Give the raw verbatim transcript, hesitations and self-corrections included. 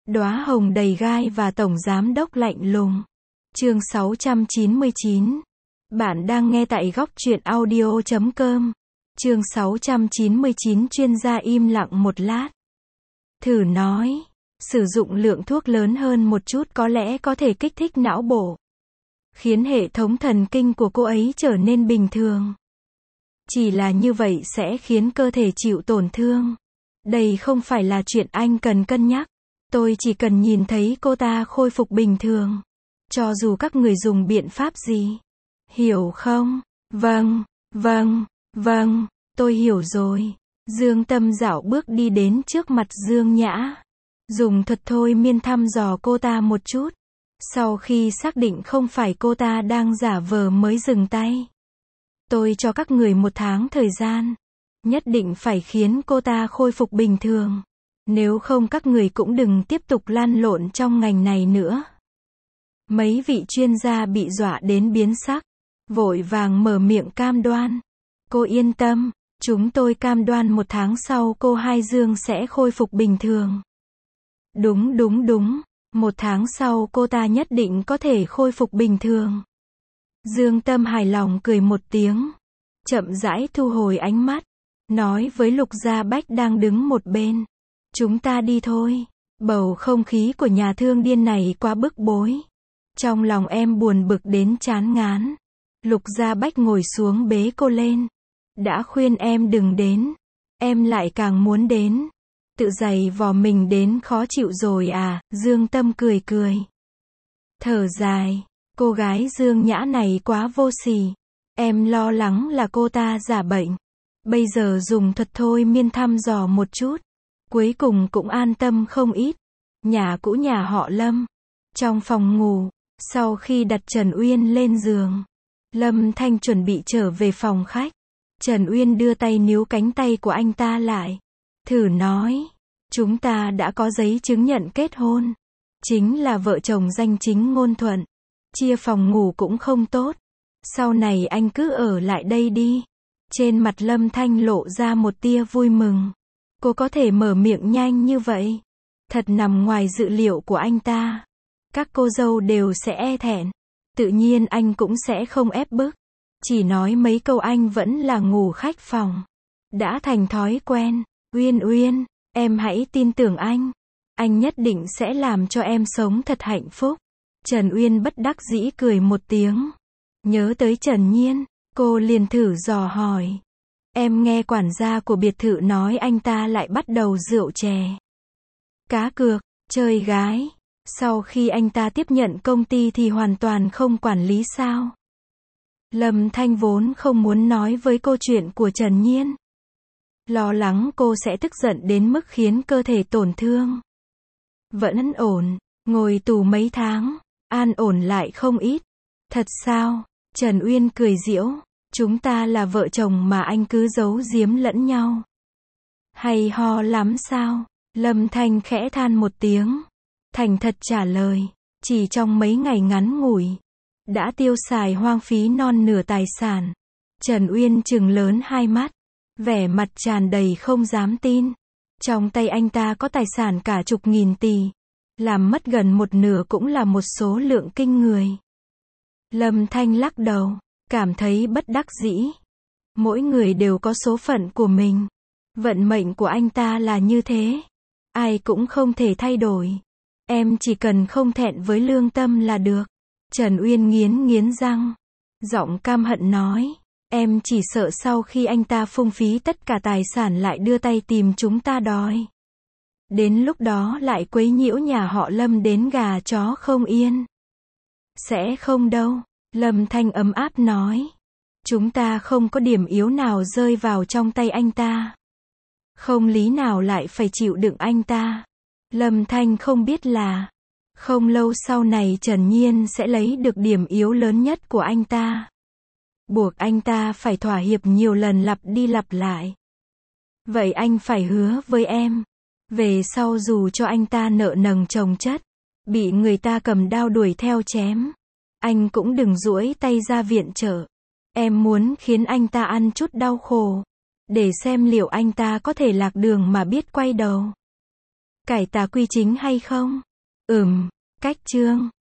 Đóa hồng đầy gai và tổng giám đốc lạnh lùng. Chương sáu trăm chín mươi chín. Bạn đang nghe tại góc truyện audio chấm com. Chương sáu trăm chín mươi chín. Chuyên gia im lặng một lát. Thử nói, sử dụng lượng thuốc lớn hơn một chút có lẽ có thể kích thích não bộ, khiến hệ thống thần kinh của cô ấy trở nên bình thường. Chỉ là như vậy sẽ khiến cơ thể chịu tổn thương. Đây không phải là chuyện anh cần cân nhắc. Tôi chỉ cần nhìn thấy cô ta khôi phục bình thường. Cho dù các người dùng biện pháp gì. Hiểu không? Vâng, vâng, vâng, tôi hiểu rồi. Dương Tâm dạo bước đi đến trước mặt Dương Nhã. Dùng thuật thôi miên thăm dò cô ta một chút. Sau khi xác định không phải cô ta đang giả vờ mới dừng tay. Tôi cho các người một tháng thời gian. Nhất định phải khiến cô ta khôi phục bình thường. Nếu không các người cũng đừng tiếp tục lăn lộn trong ngành này nữa. Mấy vị chuyên gia bị dọa đến biến sắc. Vội vàng mở miệng cam đoan. Cô yên tâm, chúng tôi cam đoan một tháng sau cô Hai Dương sẽ khôi phục bình thường. Đúng đúng đúng, một tháng sau cô ta nhất định có thể khôi phục bình thường. Dương Tâm hài lòng cười một tiếng. Chậm rãi thu hồi ánh mắt. Nói với Lục Gia Bách đang đứng một bên. Chúng ta đi thôi. Bầu không khí của nhà thương điên này quá bức bối. Trong lòng em buồn bực đến chán ngán. Lục Gia Bách ngồi xuống bế cô lên. Đã khuyên em đừng đến. Em lại càng muốn đến. Tự giày vò mình đến khó chịu rồi à, Dương Tâm cười cười. Thở dài. Cô gái Dương Nhã này quá vô sỉ. Em lo lắng là cô ta giả bệnh. Bây giờ dùng thuật thôi miên thăm dò một chút. Cuối cùng cũng an tâm không ít. Nhà cũ nhà họ Lâm. Trong phòng ngủ, sau khi đặt Trần Uyên lên giường, Lâm Thanh chuẩn bị trở về phòng khách. Trần Uyên đưa tay níu cánh tay của anh ta lại. Thử nói, chúng ta đã có giấy chứng nhận kết hôn. Chính là vợ chồng danh chính ngôn thuận. Chia phòng ngủ cũng không tốt. Sau này anh cứ ở lại đây đi. Trên mặt Lâm Thanh lộ ra một tia vui mừng. Cô có thể mở miệng nhanh như vậy. Thật nằm ngoài dự liệu của anh ta. Các cô dâu đều sẽ e thẹn. Tự nhiên anh cũng sẽ không ép bức. Chỉ nói mấy câu anh vẫn là ngủ khách phòng. Đã thành thói quen. Uyên Uyên, em hãy tin tưởng anh. Anh nhất định sẽ làm cho em sống thật hạnh phúc. Trần Uyên bất đắc dĩ cười một tiếng. Nhớ tới Trần Nhiên, cô liền thử dò hỏi. Em nghe quản gia của biệt thự nói anh ta lại bắt đầu rượu chè, cá cược, chơi gái. Sau khi anh ta tiếp nhận công ty thì hoàn toàn không quản lý sao? Lâm Thanh vốn không muốn nói với cô chuyện của Trần Nhiên. Lo lắng cô sẽ tức giận đến mức khiến cơ thể tổn thương. Vẫn ổn, ngồi tù mấy tháng, an ổn lại không ít. Thật sao? Trần Uyên cười giễu. Chúng ta là vợ chồng mà anh cứ giấu giếm lẫn nhau. Hay ho lắm sao? Lâm Thanh khẽ than một tiếng. Thành thật trả lời. Chỉ trong mấy ngày ngắn ngủi. Đã tiêu xài hoang phí non nửa tài sản. Trần Uyên trừng lớn hai mắt. Vẻ mặt tràn đầy không dám tin. Trong tay anh ta có tài sản cả chục nghìn tỷ. Làm mất gần một nửa cũng là một số lượng kinh người. Lâm Thanh lắc đầu. Cảm thấy bất đắc dĩ. Mỗi người đều có số phận của mình. Vận mệnh của anh ta là như thế. Ai cũng không thể thay đổi. Em chỉ cần không thẹn với lương tâm là được. Trần Uyên nghiến nghiến răng. Giọng cam hận nói. Em chỉ sợ sau khi anh ta phung phí tất cả tài sản lại đưa tay tìm chúng ta đòi. Đến lúc đó lại quấy nhiễu nhà họ Lâm đến gà chó không yên. Sẽ không đâu. Lâm Thanh ấm áp nói. Chúng ta không có điểm yếu nào rơi vào trong tay anh ta. Không lý nào lại phải chịu đựng anh ta. Lâm Thanh không biết là, không lâu sau này Trần Nhiên sẽ lấy được điểm yếu lớn nhất của anh ta. Buộc anh ta phải thỏa hiệp nhiều lần lặp đi lặp lại. Vậy anh phải hứa với em. Về sau dù cho anh ta nợ nần chồng chất, bị người ta cầm đao đuổi theo chém, anh cũng đừng duỗi tay ra viện trợ. Em muốn khiến anh ta ăn chút đau khổ. Để xem liệu anh ta có thể lạc đường mà biết quay đầu. Cải tà quy chính hay không? Ừm. Cách chương